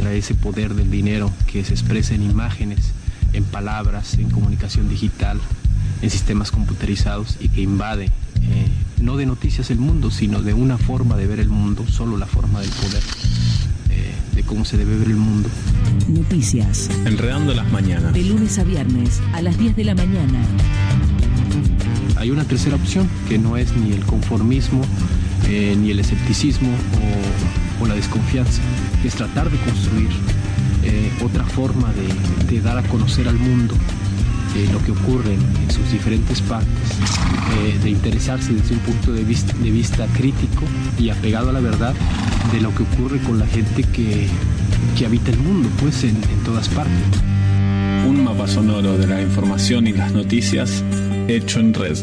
contra ese poder del dinero que se expresa en imágenes, en palabras, en comunicación digital, en sistemas computarizados y que invade no de noticias el mundo, sino de una forma de ver el mundo, solo la forma del poder, de cómo se debe ver el mundo. Noticias. Enredando las mañanas. De lunes a viernes a las 10 de la mañana. Hay una tercera opción que no es ni el conformismo, ni el escepticismo o la desconfianza, que es tratar de construir otra forma de dar a conocer al mundo lo que ocurre en sus diferentes partes, de interesarse desde un punto de vista crítico y apegado a la verdad de lo que ocurre con la gente que habita el mundo, pues en todas partes. Un mapa sonoro de la información y las noticias hecho en red.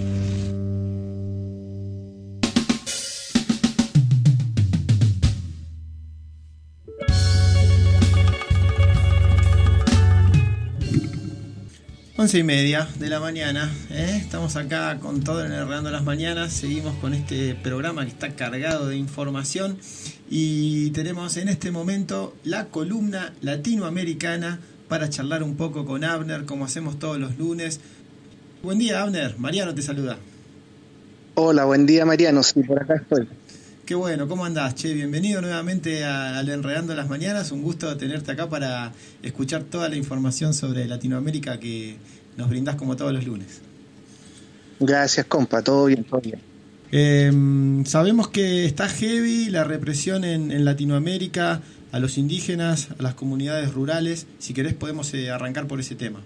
Once y media de la mañana, estamos acá con todo en Enredando las Mañanas. Seguimos con este programa que está cargado de información y tenemos en este momento la columna latinoamericana para charlar un poco con Abner, como hacemos todos los lunes. Buen día, Abner. Mariano te saluda. Hola, buen día, Mariano. Sí, por acá estoy. Qué bueno, ¿cómo andás? Che, bienvenido nuevamente al Enredando las Mañanas. Un gusto tenerte acá para escuchar toda la información sobre Latinoamérica que nos brindás como todos los lunes. Gracias, compa. Todo bien, todo bien. Sabemos que está heavy la represión en Latinoamérica, a los indígenas, a las comunidades rurales. Si querés podemos arrancar por ese tema.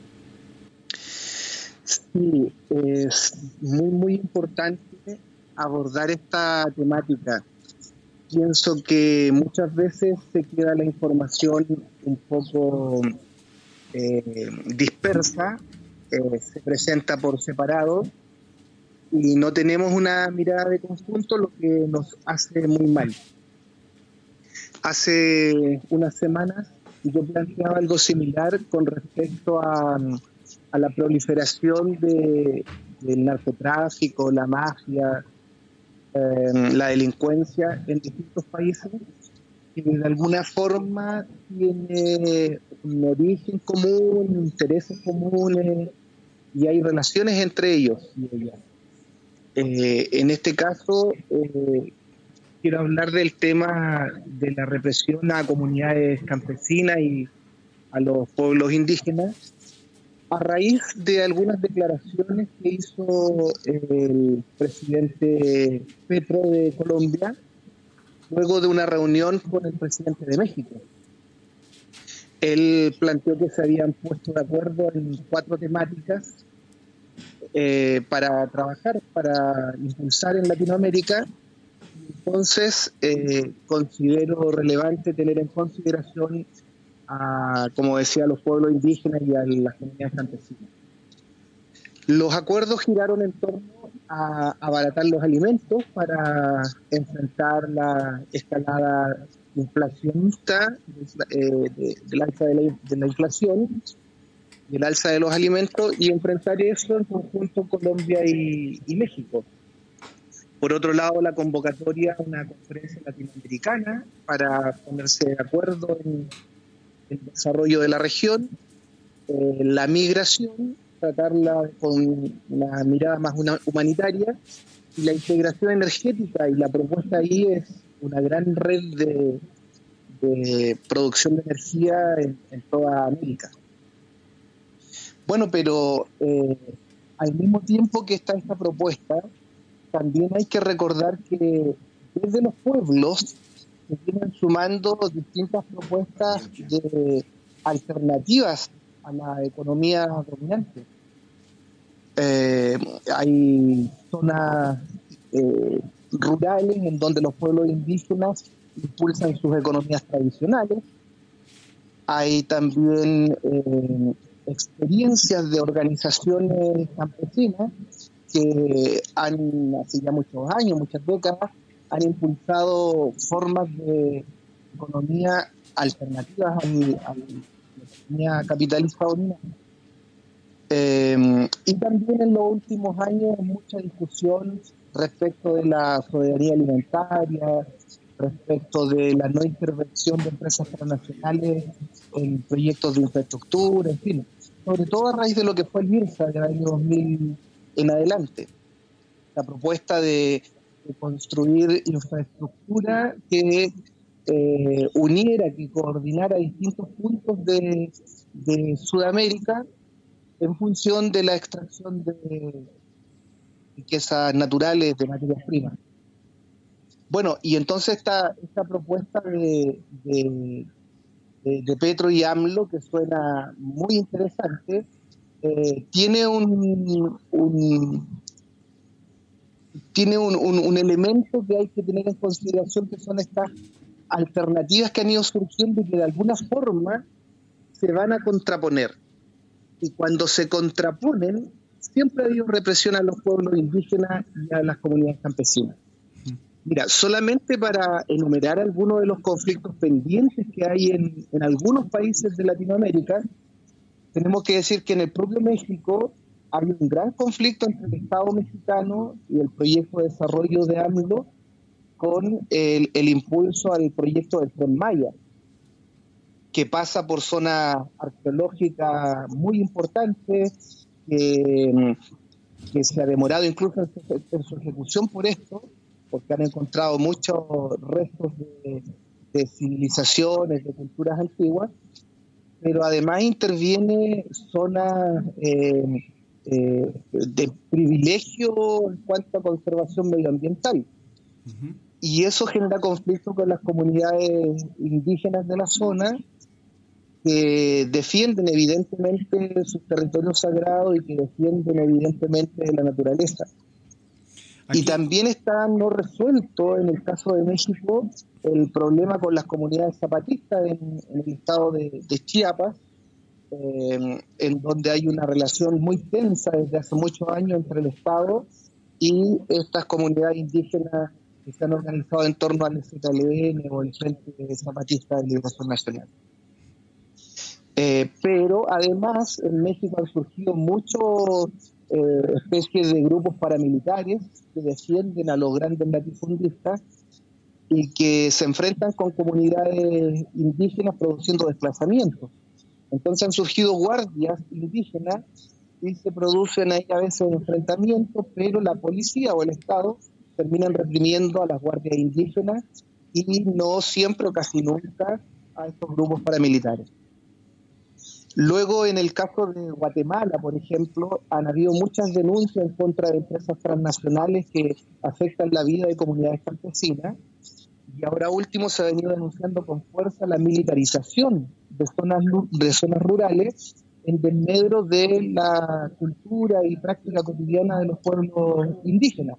Sí, es muy, muy importante abordar esta temática. Pienso que muchas veces se queda la información un poco dispersa, se presenta por separado y no tenemos una mirada de conjunto, lo que nos hace muy mal. Hace unas semanas yo planteaba algo similar con respecto a la proliferación del narcotráfico, la mafia, la delincuencia en distintos países, que de alguna forma tiene un origen común, intereses comunes y hay relaciones entre ellos y ellas. En este caso, quiero hablar del tema de la represión a comunidades campesinas y a los pueblos indígenas, a raíz de algunas declaraciones que hizo el presidente Petro de Colombia luego de una reunión con el presidente de México. Él planteó que se habían puesto de acuerdo en 4 temáticas para trabajar, para impulsar en Latinoamérica. Entonces, considero relevante tener en consideración como decía, a los pueblos indígenas y a las comunidades campesinas. Los acuerdos giraron en torno a abaratar los alimentos para enfrentar la escalada inflacionista del alza de la inflación y el alza de los alimentos, y enfrentar eso en conjunto Colombia y México. Por otro lado, la convocatoria a una conferencia latinoamericana para ponerse de acuerdo en el desarrollo de la región, la migración, tratarla con una mirada más humanitaria, y la integración energética, y la propuesta ahí es una gran red de producción de energía en toda América. Bueno, pero al mismo tiempo que está esta propuesta, también hay que recordar que desde los pueblos se vienen sumando distintas propuestas de alternativas a la economía dominante. Hay zonas rurales en donde los pueblos indígenas impulsan sus economías tradicionales. Hay también experiencias de organizaciones campesinas que hace ya muchos años, muchas décadas, han impulsado formas de economía alternativas a la economía capitalista dominante. Y también en los últimos años mucha discusión respecto de la soberanía alimentaria, respecto de la no intervención de empresas transnacionales en proyectos de infraestructura, en fin, sobre todo a raíz de lo que fue el MIRSA del año 2000 en adelante. La propuesta de construir infraestructura que uniera, que coordinara distintos puntos de Sudamérica en función de la extracción de riquezas naturales, de materias primas. Bueno, y entonces esta propuesta de Petro y AMLO, que suena muy interesante, tiene un elemento que hay que tener en consideración, que son estas alternativas que han ido surgiendo y que de alguna forma se van a contraponer. Y cuando se contraponen, siempre ha habido represión a los pueblos indígenas y a las comunidades campesinas. Mira, solamente para enumerar algunos de los conflictos pendientes que hay en algunos países de Latinoamérica, tenemos que decir que en el propio México hay un gran conflicto entre el Estado mexicano y el proyecto de desarrollo de AMLO con el impulso al proyecto del Tren Maya, que pasa por zonas arqueológicas muy importantes, que se ha demorado incluso en su ejecución por esto, porque han encontrado muchos restos de civilizaciones, de culturas antiguas, pero además interviene zonas de privilegio en cuanto a conservación medioambiental. Uh-huh. Y eso genera conflicto con las comunidades indígenas de la zona, que defienden evidentemente sus territorios sagrados y que defienden evidentemente la naturaleza. Aquí. Y también está no resuelto en el caso de México el problema con las comunidades zapatistas en el estado de Chiapas, en donde hay una relación muy tensa desde hace muchos años entre el Estado y estas comunidades indígenas que se han organizado en torno al ZLN o el Frente Zapatista de Liberación Nacional. Pero además en México han surgido muchas especies de grupos paramilitares que defienden a los grandes latifundistas y que se enfrentan con comunidades indígenas produciendo desplazamientos. Entonces han surgido guardias indígenas y se producen ahí a veces enfrentamientos, pero la policía o el Estado terminan reprimiendo a las guardias indígenas y no siempre o casi nunca a estos grupos paramilitares. Luego, en el caso de Guatemala, por ejemplo, han habido muchas denuncias en contra de empresas transnacionales que afectan la vida de comunidades campesinas, y ahora último se ha venido denunciando con fuerza la militarización de zonas rurales en desmedro de la cultura y práctica cotidiana de los pueblos indígenas.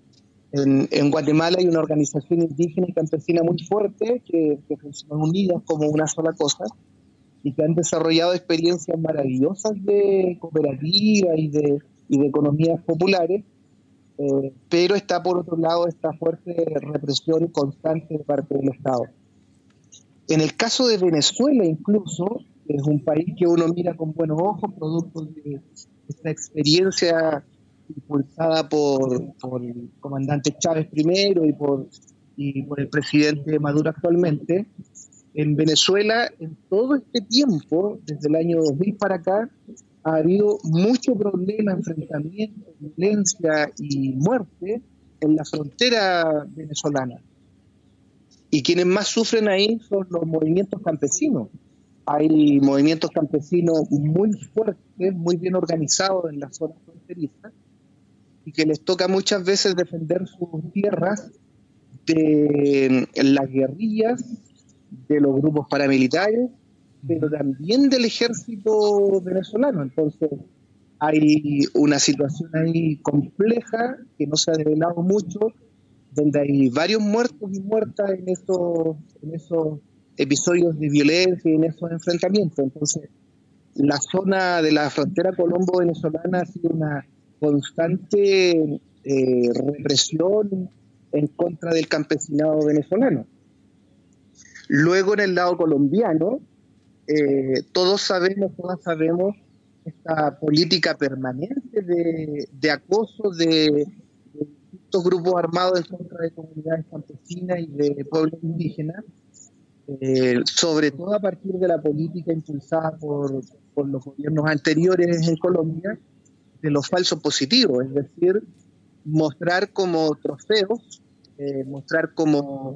En Guatemala hay una organización indígena y campesina muy fuerte que funcionan unidas como una sola cosa y que han desarrollado experiencias maravillosas de cooperativa y de economías populares, pero está por otro lado esta fuerte represión constante de parte del Estado. En el caso de Venezuela incluso, es un país que uno mira con buenos ojos, producto de esta experiencia impulsada por el comandante Chávez primero y por el presidente Maduro actualmente. En Venezuela, en todo este tiempo, desde el año 2000 para acá, ha habido mucho problema, enfrentamiento, violencia y muerte en la frontera venezolana. Y quienes más sufren ahí son los movimientos campesinos. Hay movimientos campesinos muy fuertes, muy bien organizados en las zonas fronterizas, y que les toca muchas veces defender sus tierras de las guerrillas, de los grupos paramilitares, pero también del ejército venezolano. Entonces hay una situación ahí compleja que no se ha develado mucho, donde hay varios muertos y muertas en esos episodios de violencia y en esos enfrentamientos. Entonces la zona de la frontera colombo-venezolana ha sido una constante represión en contra del campesinado venezolano. Luego en el lado colombiano, todas sabemos esta política permanente de acoso de estos grupos armados en contra de comunidades campesinas y de pueblos indígenas, sobre todo a partir de la política impulsada por los gobiernos anteriores en Colombia, de los falsos positivos, es decir, mostrar como trofeos, mostrar como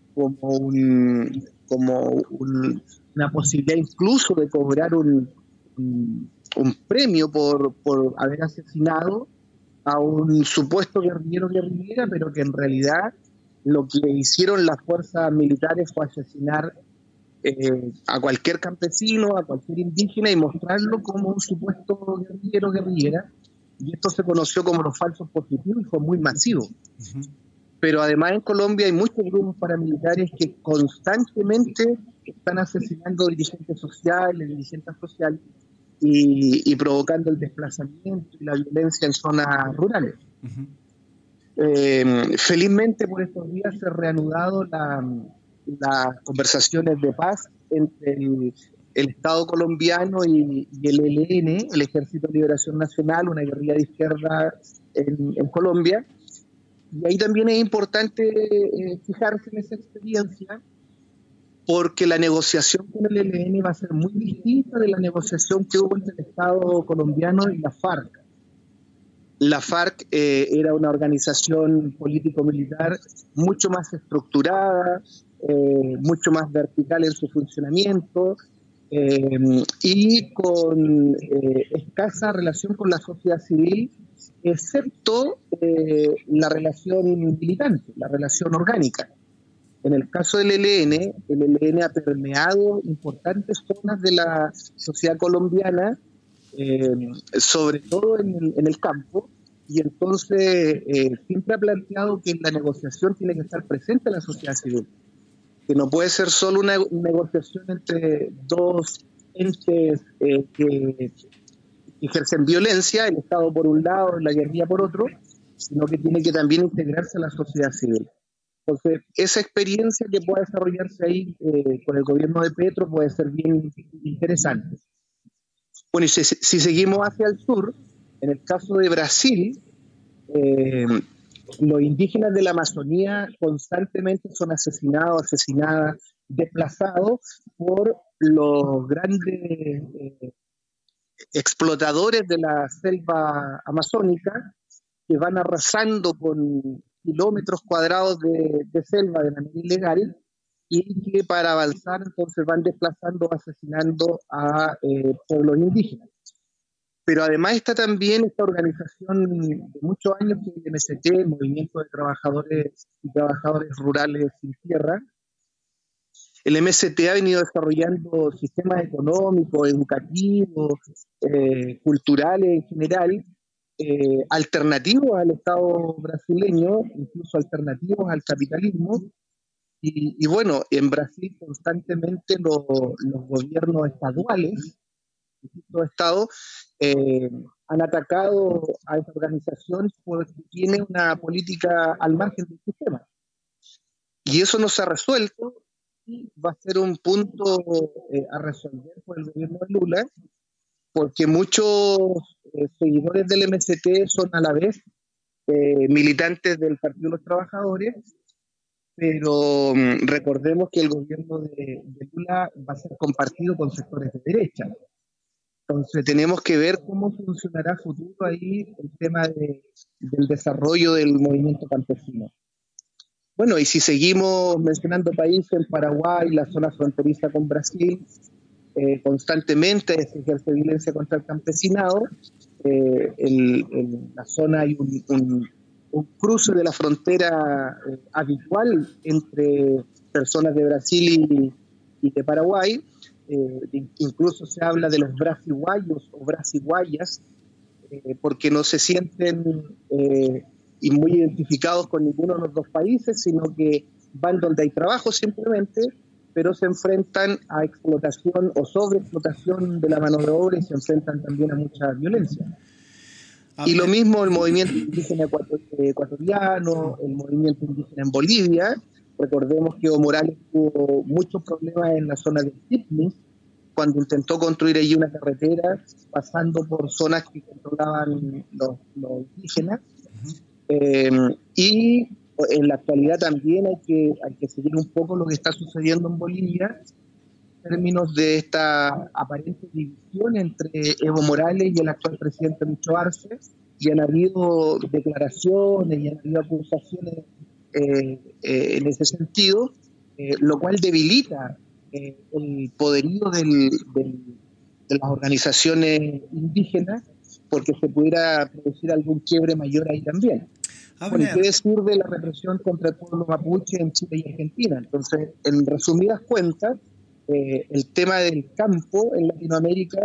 una posibilidad incluso de cobrar un premio por haber asesinado a un supuesto guerrillera, pero que en realidad lo que hicieron las fuerzas militares fue asesinar a cualquier campesino, a cualquier indígena y mostrarlo como un supuesto guerrillera, y esto se conoció como los falsos positivos y fue muy masivo. Uh-huh. Pero además en Colombia hay muchos grupos paramilitares que constantemente están asesinando dirigentes sociales y provocando el desplazamiento y la violencia en zonas rurales. Uh-huh. Felizmente por estos días se ha reanudado las conversaciones de paz entre el Estado colombiano y el ELN, el Ejército de Liberación Nacional, una guerrilla de izquierda en Colombia. Y ahí también es importante fijarse en esa experiencia, porque la negociación con el ELN va a ser muy distinta de la negociación que hubo entre el Estado colombiano y la FARC. La FARC era una organización político-militar mucho más estructurada, mucho más vertical en su funcionamiento y con escasa relación con la sociedad civil, excepto la relación militante, la relación orgánica. En el caso del ELN, el ELN ha permeado importantes zonas de la sociedad colombiana, sobre todo en el campo, y entonces siempre ha planteado que en la negociación tiene que estar presente la sociedad civil, que no puede ser solo una negociación entre dos entes que ejercen violencia, el Estado por un lado y la guerrilla por otro, sino que tiene que también integrarse a la sociedad civil. Entonces, esa experiencia que pueda desarrollarse ahí con el gobierno de Petro puede ser bien interesante. Bueno, y si seguimos hacia el sur, en el caso de Brasil, los indígenas de la Amazonía constantemente son asesinadas, desplazados por los grandes explotadores de la selva amazónica, que van arrasando con kilómetros cuadrados de selva de manera ilegal, y que para avanzar entonces van desplazando, asesinando a pueblos indígenas. Pero además está también esta organización de muchos años, que es el MST, el Movimiento de Trabajadores y Trabajadores Rurales Sin Tierra. El MST ha venido desarrollando sistemas económicos, educativos, culturales en general, alternativos al Estado brasileño, incluso alternativos al capitalismo. Y bueno, en Brasil constantemente los gobiernos estaduales, distintos estados, han atacado a esa organización porque tiene una política al margen del sistema. Y eso no se ha resuelto, y va a ser un punto a resolver por el gobierno de Lula, porque muchos seguidores del MST son a la vez militantes del Partido de los Trabajadores, pero recordemos que el gobierno de Lula va a ser compartido con sectores de derecha. Entonces tenemos que ver cómo funcionará a futuro ahí el tema del desarrollo del movimiento campesino. Bueno, y si seguimos mencionando países, el Paraguay, la zona fronteriza con Brasil, constantemente se ejerce violencia contra el campesinado. En la zona hay un cruce de la frontera habitual entre personas de Brasil y de Paraguay. Incluso se habla de los brasiguayos o brasiguayas, porque no se sienten y muy identificados con ninguno de los dos países, sino que van donde hay trabajo simplemente, pero se enfrentan a explotación o sobreexplotación de la mano de obra, y se enfrentan también a mucha violencia. Y lo mismo el movimiento indígena ecuatoriano, el movimiento indígena en Bolivia. Recordemos que Evo Morales tuvo muchos problemas en la zona de Tignis, cuando intentó construir allí una carretera pasando por zonas que controlaban los indígenas. Y en la actualidad también hay que seguir un poco lo que está sucediendo en Bolivia en términos de esta aparente división entre Evo Morales y el actual presidente Lucho Arce, y han habido declaraciones y han habido acusaciones en ese sentido, lo cual debilita el poderío de las organizaciones indígenas, porque se pudiera producir algún quiebre mayor ahí también. Bueno, ¿qué decir de la represión contra el pueblo mapuche en Chile y Argentina? Entonces, en resumidas cuentas, el tema del campo en Latinoamérica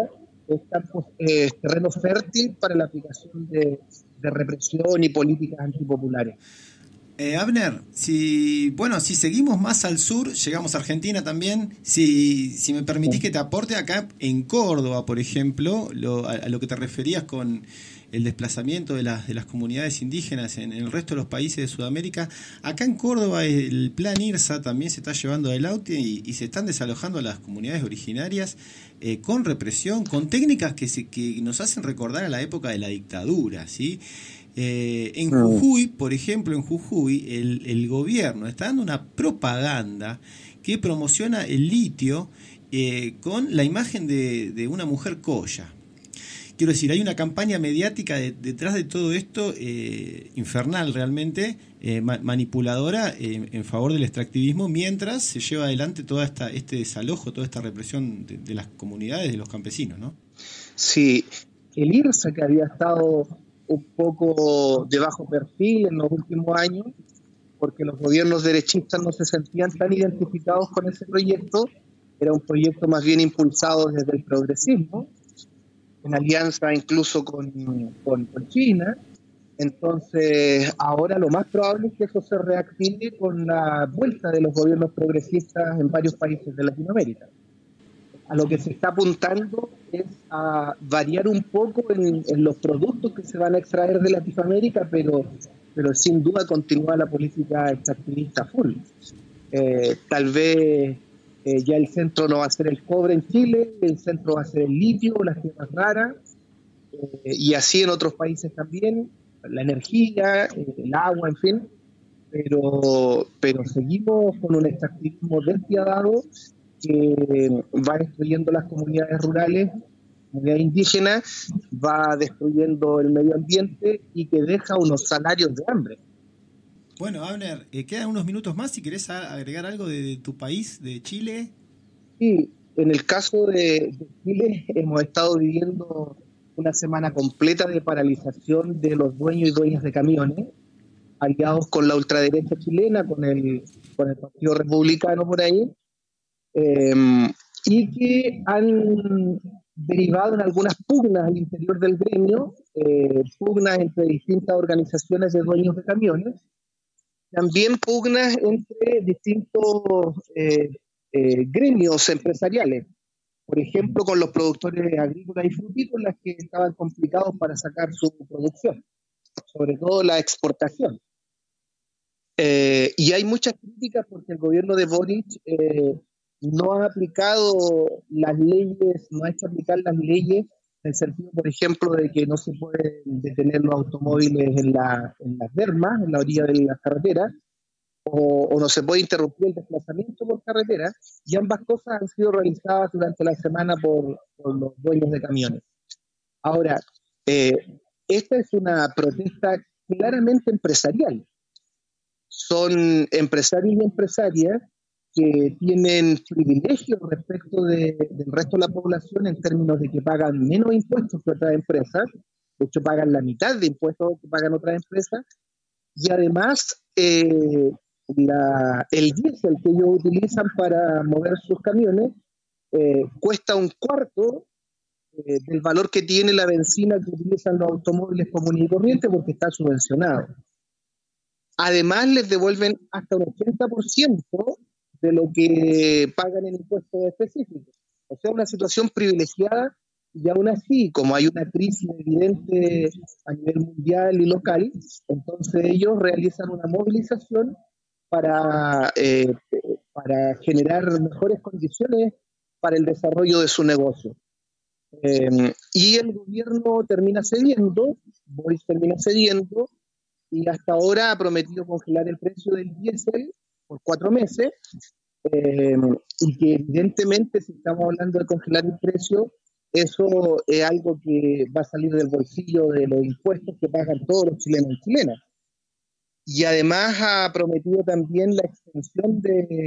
es terreno fértil para la aplicación de represión y políticas antipopulares. Abner, si seguimos más al sur, llegamos a Argentina también. Si me permitís que te aporte acá en Córdoba, por ejemplo, a lo que te referías con el desplazamiento de las comunidades indígenas en el resto de los países de Sudamérica. Acá en Córdoba el plan IRSA también se está llevando adelante y se están desalojando a las comunidades originarias con represión, con técnicas que nos hacen recordar a la época de la dictadura, ¿sí? En Jujuy, por ejemplo, el gobierno está dando una propaganda que promociona el litio con la imagen de una mujer colla. Quiero decir, hay una campaña mediática detrás de todo esto infernal realmente, manipuladora en favor del extractivismo, mientras se lleva adelante todo este desalojo, toda esta represión de las comunidades, de los campesinos, ¿no? Sí, el IRSA, que había estado un poco de bajo perfil en los últimos años, porque los gobiernos derechistas no se sentían tan identificados con ese proyecto, era un proyecto más bien impulsado desde el progresismo, en alianza incluso con China. Entonces ahora lo más probable es que eso se reactive con la vuelta de los gobiernos progresistas en varios países de Latinoamérica. A lo que se está apuntando es a variar un poco en los productos que se van a extraer de Latinoamérica, pero sin duda continúa la política extractivista full. Tal vez ya el centro no va a ser el cobre en Chile, el centro va a ser el litio, las tierras raras, y así en otros países también, la energía, el agua, en fin, pero seguimos con un extractivismo despiadado que va destruyendo las comunidades rurales, comunidades indígenas, va destruyendo el medio ambiente y que deja unos salarios de hambre. Bueno, Abner, quedan unos minutos más si querés agregar algo de tu país, de Chile. Sí, en el caso de Chile hemos estado viviendo una semana completa de paralización de los dueños y dueñas de camiones, aliados con la ultraderecha chilena, con el Partido Republicano por ahí, y que han derivado en algunas pugnas al interior del gremio, pugnas entre distintas organizaciones de dueños de camiones, también pugnas entre distintos gremios empresariales, por ejemplo con los productores agrícolas y frutícolas que estaban complicados para sacar su producción, sobre todo la exportación. Y hay muchas críticas porque el gobierno de Boric no ha aplicado las leyes, no ha hecho aplicar las leyes en el sentido, por ejemplo, de que no se pueden detener los automóviles en las bermas, en la orilla de las carreteras, o no se puede interrumpir el desplazamiento por carretera, y ambas cosas han sido realizadas durante la semana por los dueños de camiones. Ahora, esta es una protesta claramente empresarial. Son empresarios y empresarias que tienen privilegios respecto del resto de la población en términos de que pagan menos impuestos que otras empresas, de hecho pagan la mitad de impuestos que pagan otras empresas, y además el diésel que ellos utilizan para mover sus camiones cuesta un cuarto del valor que tiene la benzina que utilizan los automóviles comunes y corrientes porque está subvencionado. Además les devuelven hasta un 80% de lo que pagan en impuestos específicos. O sea, una situación privilegiada, y aún así, como hay una crisis evidente a nivel mundial y local, entonces ellos realizan una movilización para generar mejores condiciones para el desarrollo de su negocio. Y el gobierno termina cediendo, Boris termina cediendo, y hasta ahora ha prometido congelar el precio del diésel por 4 meses, y que evidentemente, si estamos hablando de congelar el precio, eso es algo que va a salir del bolsillo de los impuestos que pagan todos los chilenos y chilenas. Y además ha prometido también la extensión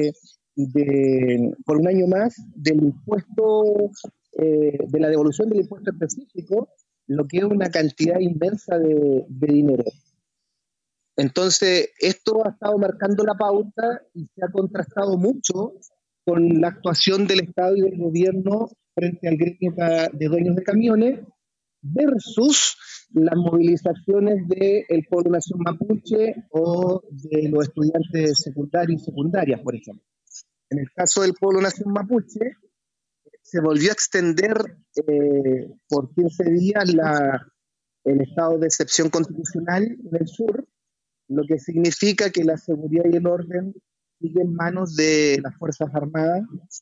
por un año más del impuesto, de la devolución del impuesto específico, lo que es una cantidad inmensa de dinero. Entonces, esto ha estado marcando la pauta y se ha contrastado mucho con la actuación del Estado y del gobierno frente al gremio de dueños de camiones versus las movilizaciones del Pueblo Nación Mapuche o de los estudiantes secundarios y secundarias, por ejemplo. En el caso del Pueblo Nación Mapuche, se volvió a extender por 15 días el estado de excepción constitucional en el sur, lo que significa que la seguridad y el orden siguen en manos de las Fuerzas Armadas.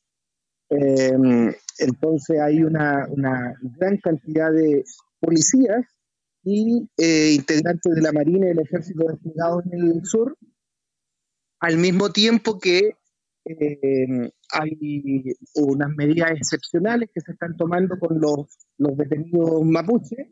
Entonces hay una gran cantidad de policías y integrantes de la Marina y del Ejército desplegados en el sur, al mismo tiempo que hay unas medidas excepcionales que se están tomando con los detenidos mapuches,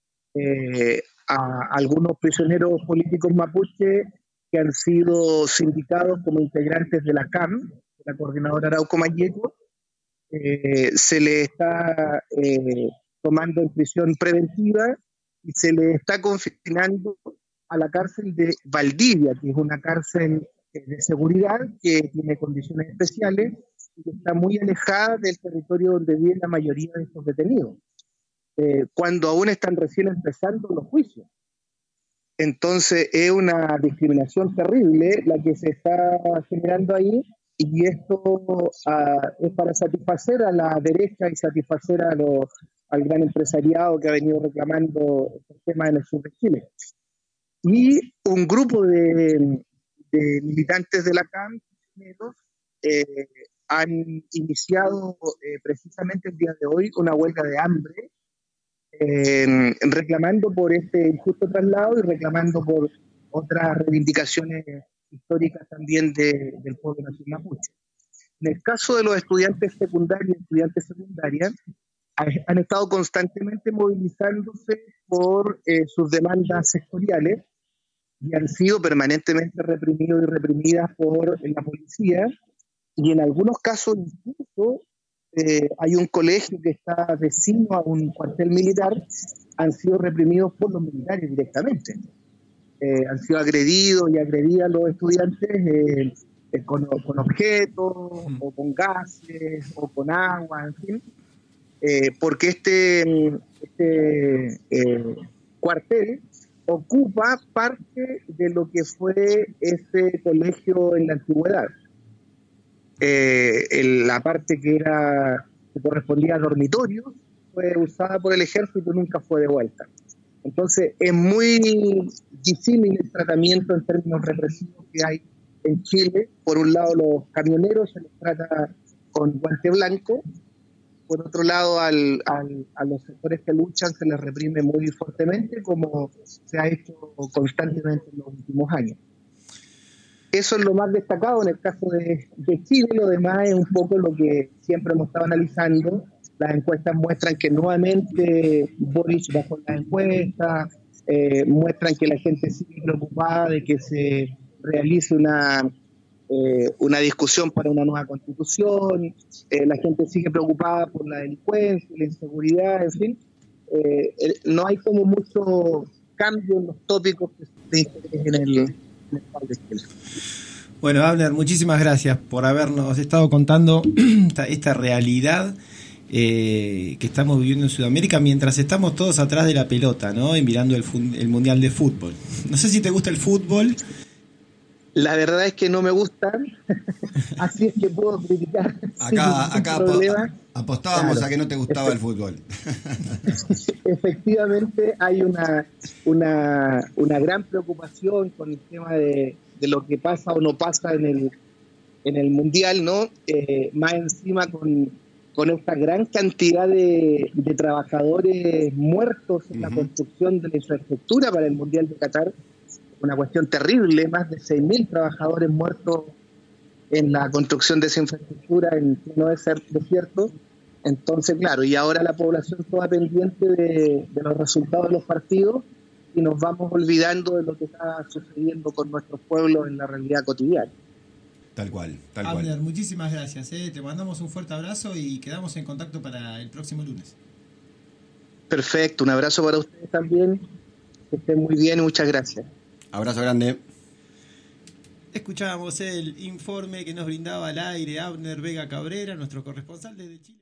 a algunos prisioneros políticos mapuches que han sido sindicados como integrantes de la CAM, la Coordinadora Arauco Mayeco, se le está tomando en prisión preventiva y se le está confinando a la cárcel de Valdivia, que es una cárcel de seguridad que tiene condiciones especiales y que está muy alejada del territorio donde vive la mayoría de estos detenidos, cuando aún están recién empezando los juicios. Entonces es una discriminación terrible la que se está generando ahí, y esto es para satisfacer a la derecha y satisfacer al gran empresariado que ha venido reclamando estos temas en el sur de Chile. Y un grupo de militantes de la CAM han iniciado precisamente el día de hoy una huelga de hambre, reclamando por este injusto traslado y reclamando por otras reivindicaciones históricas también del pueblo nacional mapuche. En el caso de los estudiantes secundarios y estudiantes secundarias, han estado constantemente movilizándose por sus demandas sectoriales y han sido permanentemente reprimidos y reprimidas por la policía, y en algunos casos incluso hay un colegio que está vecino a un cuartel militar, han sido reprimidos por los militares directamente. Han sido agredidos y agredidas los estudiantes con objetos o con gases o con agua, en fin, porque este cuartel ocupa parte de lo que fue ese colegio en la antigüedad. La parte que correspondía a dormitorios fue usada por el ejército y nunca fue devuelta. Entonces es muy disímil el tratamiento en términos represivos que hay en Chile. Por un lado, los camioneros se les trata con guante blanco, por otro lado a los sectores que luchan se les reprime muy fuertemente, como se ha hecho constantemente en los últimos años. Eso es lo más destacado en el caso de Chile. Lo demás es un poco lo que siempre hemos estado analizando. Las encuestas muestran que nuevamente Boric bajó las encuestas, muestran que la gente sigue preocupada de que se realice una discusión para una nueva constitución, la gente sigue preocupada por la delincuencia, la inseguridad, en fin. No hay como mucho cambio en los tópicos que se interés en el país de Chile. Bueno, Abner, muchísimas gracias por habernos estado contando esta realidad que estamos viviendo en Sudamérica mientras estamos todos atrás de la pelota, ¿no? Y mirando el Mundial de Fútbol. No sé si te gusta el fútbol. La verdad es que no me gustan, así es que puedo criticar. Acá apostábamos, claro, a que no te gustaba el fútbol. Efectivamente hay una gran preocupación con el tema de lo que pasa o no pasa en el Mundial, ¿no? Más encima con esta gran cantidad de trabajadores muertos en la construcción de la infraestructura para el Mundial de Qatar. una cuestión terrible, más de 6.000 trabajadores muertos en la construcción de esa infraestructura en pleno desierto. Entonces, claro, y ahora la población toda pendiente de los resultados de los partidos y nos vamos olvidando de lo que está sucediendo con nuestros pueblos en la realidad cotidiana. Tal cual. Abner, muchísimas gracias. Te mandamos un fuerte abrazo y quedamos en contacto para el próximo lunes. Perfecto, un abrazo para ustedes también. Que estén muy bien y muchas gracias. Abrazo grande. Escuchábamos el informe que nos brindaba al aire Abner Vega Cabrera, nuestro corresponsal desde Chile.